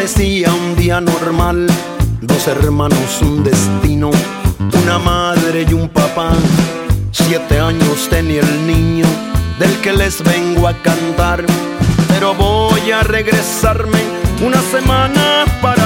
Parecía un día normal, dos hermanos, un destino, una madre y un papá. 7 años tenía el niño del que les vengo a cantar, pero voy a regresarme una semana para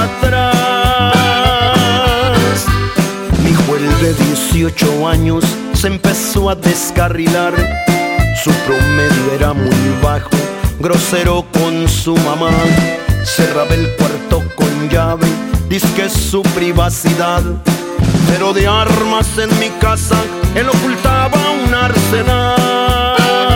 atrás. Mi hijo, el de 18 años, se empezó a descarrilar. Su promedio era muy bajo, grosero con su mamá. Cerraba el cuarto con llave, dizque es su privacidad, pero de armas en mi casa él ocultaba un arsenal.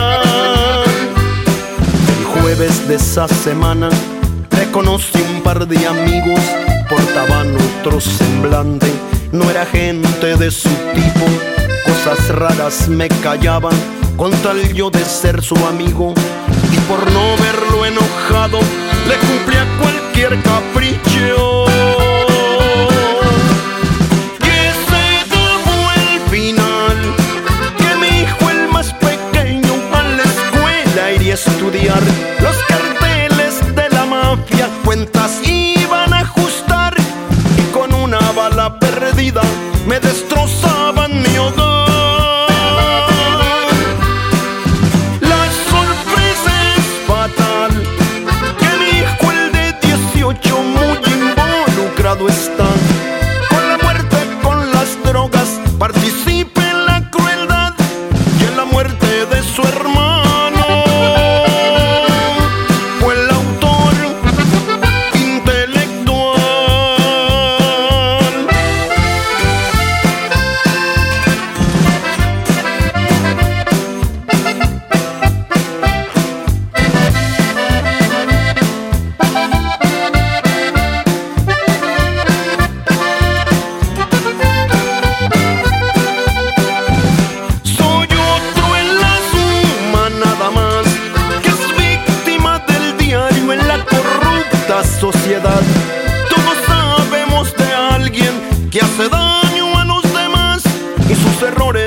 El jueves de esa semana reconocí un par de amigos, portaban otro semblante, no era gente de su tipo. Cosas raras me callaban con tal yo de ser su amigo, y por no verlo enojado le cumplía cualquier capricho. Y ese fue el final, que mi hijo, el más pequeño, a la escuela iría a estudiar. Los carteles de la mafia cuentas iban a ajustar, y con una bala perdida me destrozaban mi hogar. Está con la muerte, con las drogas, participa en la crueldad y en la muerte de su hermano. Fue el autor intelectual. Sociedad, todos sabemos de alguien que hace daño a los demás y sus errores